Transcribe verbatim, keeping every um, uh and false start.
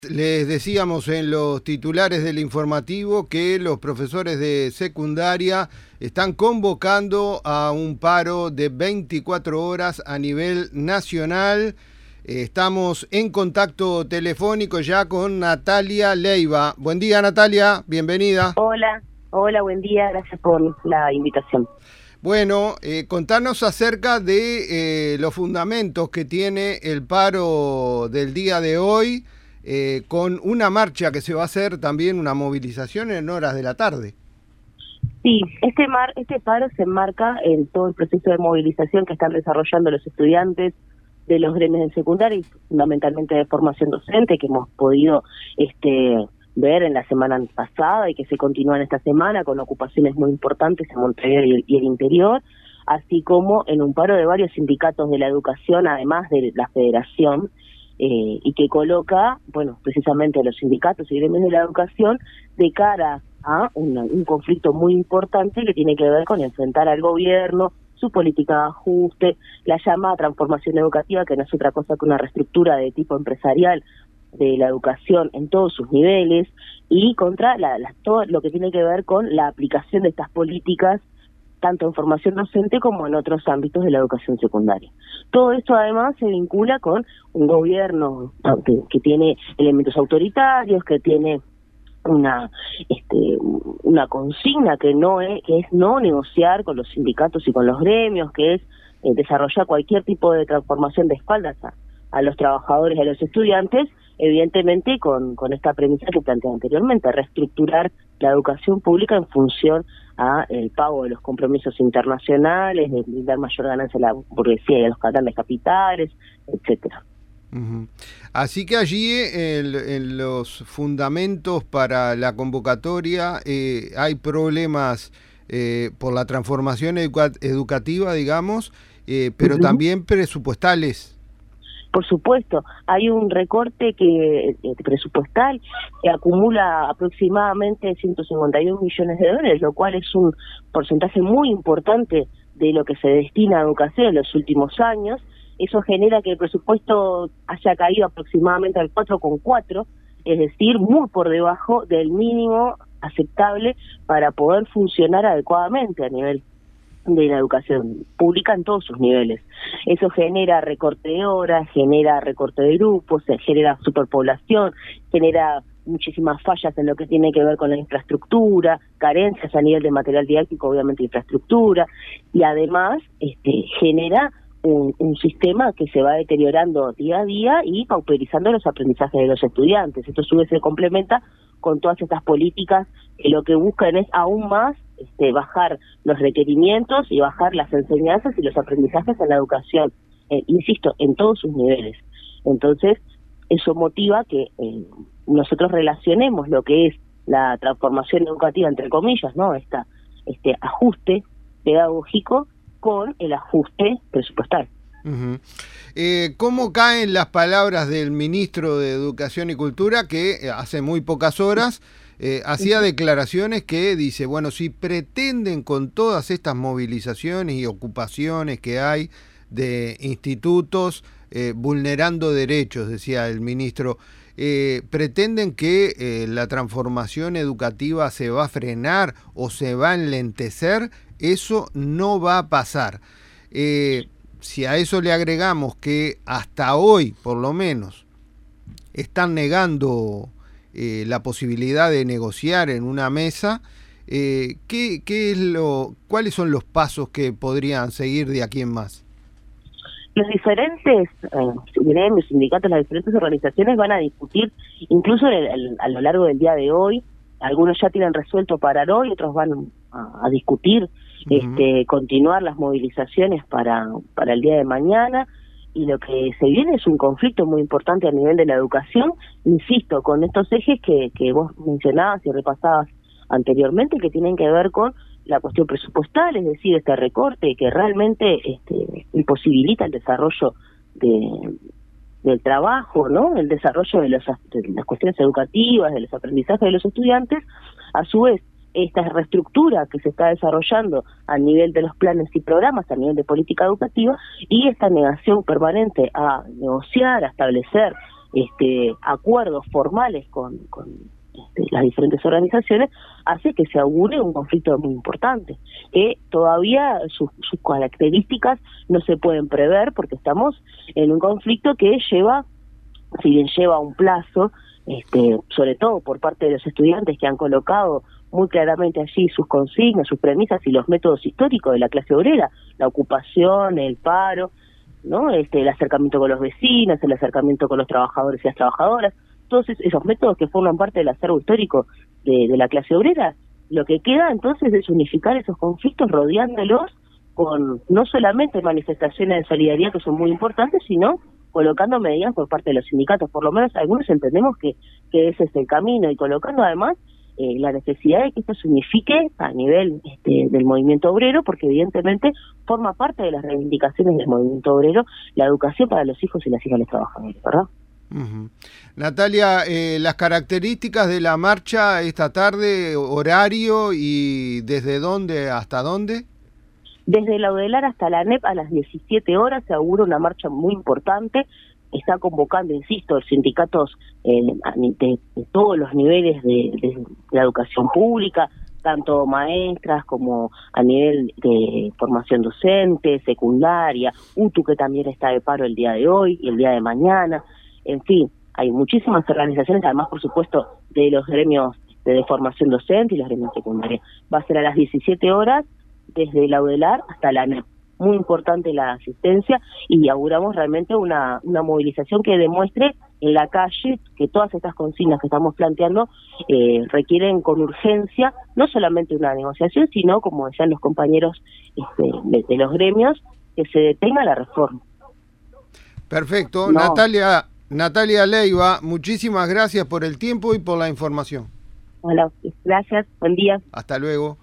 Les decíamos en los titulares del informativo que los profesores de secundaria están convocando a un paro de veinticuatro horas a nivel nacional. Estamos en contacto telefónico ya con Natalia Leiva. Buen día, Natalia, bienvenida. Hola, hola, buen día, gracias por la invitación. Bueno, eh, contanos acerca de eh, los fundamentos que tiene el paro del día de hoy. Eh, con una marcha que se va a hacer también, una movilización en horas de la tarde. Sí, este, mar, este paro se enmarca en todo el proceso de movilización que están desarrollando los estudiantes de los gremios de secundaria y fundamentalmente de formación docente, que hemos podido este, ver en la semana pasada y que se continúan esta semana con ocupaciones muy importantes en Montevideo y el, y el interior, así como en un paro de varios sindicatos de la educación, además de la federación, Eh, y que coloca, bueno, precisamente a los sindicatos y gremios de la educación de cara a una, un conflicto muy importante que tiene que ver con enfrentar al gobierno, su política de ajuste, la llamada transformación educativa, que no es otra cosa que una reestructura de tipo empresarial de la educación en todos sus niveles, y contra la, la, todo lo que tiene que ver con la aplicación de estas políticas tanto en formación docente como en otros ámbitos de la educación secundaria. Todo esto además se vincula con un gobierno que, que tiene elementos autoritarios, que tiene una este, una consigna que no es, que es no negociar con los sindicatos y con los gremios, que es eh, desarrollar cualquier tipo de transformación de espaldas a, a los trabajadores y a los estudiantes, evidentemente con, con esta premisa que planteé anteriormente, reestructurar la educación pública en función a el pago de los compromisos internacionales, de brindar mayor ganancia a la burguesía y a los grandes capitales, etcétera. Uh-huh. Así que allí el, en los fundamentos para la convocatoria eh, hay problemas eh, por la transformación educa- educativa, digamos, eh, pero uh-huh. también presupuestales. Por supuesto, hay un recorte que eh, presupuestal que acumula aproximadamente ciento cincuenta y un millones de dólares, lo cual es un porcentaje muy importante de lo que se destina a educación en los últimos años. Eso genera que el presupuesto haya caído aproximadamente al cuatro coma cuatro, es decir, muy por debajo del mínimo aceptable para poder funcionar adecuadamente a nivel de la educación pública en todos sus niveles. Eso genera recorte de horas, genera recorte de grupos, genera superpoblación, genera muchísimas fallas en lo que tiene que ver con la infraestructura, carencias a nivel de material didáctico, obviamente infraestructura, y además este, genera un, un sistema que se va deteriorando día a día y pauperizando los aprendizajes de los estudiantes. Esto a su vez se complementa con todas estas políticas que lo que buscan es aún más este, bajar los requerimientos y bajar las enseñanzas y los aprendizajes en la educación, eh, insisto, en todos sus niveles. Entonces, eso motiva que eh, nosotros relacionemos lo que es la transformación educativa, entre comillas, ¿no? Esta, este ajuste pedagógico con el ajuste presupuestal. Uh-huh. Eh, ¿Cómo caen las palabras del ministro de Educación y Cultura que hace muy pocas horas eh, hacía uh-huh. declaraciones que dice, bueno, si pretenden con todas estas movilizaciones y ocupaciones que hay de institutos eh, vulnerando derechos, decía el ministro, eh, pretenden que eh, la transformación educativa se va a frenar o se va a enlentecer? Eso no va a pasar. Eh, Si a eso le agregamos que hasta hoy, por lo menos, están negando eh, la posibilidad de negociar en una mesa, eh, ¿qué, qué es lo, ¿cuáles son los pasos que podrían seguir de aquí en más? Los diferentes eh, gremios, sindicatos, las diferentes organizaciones van a discutir, incluso el, el, a lo largo del día de hoy. Algunos ya tienen resuelto parar hoy, otros van a, a discutir Uh-huh. este, continuar las movilizaciones para, para el día de mañana, y lo que se viene es un conflicto muy importante a nivel de la educación, insisto, con estos ejes que, que vos mencionabas y repasabas anteriormente, que tienen que ver con la cuestión presupuestal, es decir, este recorte que realmente este, imposibilita el desarrollo de, del trabajo, ¿no? El desarrollo de, los, de las cuestiones educativas, de los aprendizajes de los estudiantes. A su vez, esta reestructura que se está desarrollando a nivel de los planes y programas, a nivel de política educativa, y esta negación permanente a negociar, a establecer este, acuerdos formales con, con este, las diferentes organizaciones, hace que se augure un conflicto muy importante, que todavía sus, sus características no se pueden prever, porque estamos en un conflicto que lleva, si bien lleva un plazo, este, sobre todo por parte de los estudiantes que han colocado muy claramente allí sus consignas, sus premisas y los métodos históricos de la clase obrera, la ocupación, el paro, ¿no? Este, el acercamiento con los vecinos, el acercamiento con los trabajadores y las trabajadoras, todos esos métodos que forman parte del acervo histórico de, de la clase obrera. Lo que queda entonces es unificar esos conflictos rodeándolos con no solamente manifestaciones de solidaridad que son muy importantes, sino colocando medidas por parte de los sindicatos. Por lo menos algunos entendemos que, que ese es el camino, y colocando además eh, la necesidad de que esto se unifique a nivel este, del movimiento obrero, porque evidentemente forma parte de las reivindicaciones del movimiento obrero la educación para los hijos y las hijas de los trabajadores, ¿verdad? Uh-huh. Natalia, eh, las características de la marcha esta tarde, horario y desde dónde hasta dónde. Desde la UDELAR hasta la ANEP a las diecisiete horas se augura una marcha muy importante. Está convocando, insisto, los sindicatos eh, de, de todos los niveles de, de, de la educación pública, tanto maestras como a nivel de formación docente, secundaria, U T U, que también está de paro el día de hoy y el día de mañana. En fin, hay muchísimas organizaciones, además, por supuesto, de los gremios de, de formación docente y los gremios secundarios. Va a ser a las diecisiete horas, desde la UDELAR hasta la ANEP. Muy importante la asistencia, y auguramos realmente una, una movilización que demuestre en la calle que todas estas consignas que estamos planteando eh, requieren con urgencia no solamente una negociación, sino, como decían los compañeros este, de, de los gremios, que se detenga la reforma. Perfecto. No. Natalia, Natalia Leiva, muchísimas gracias por el tiempo y por la información. Hola, gracias, buen día. Hasta luego.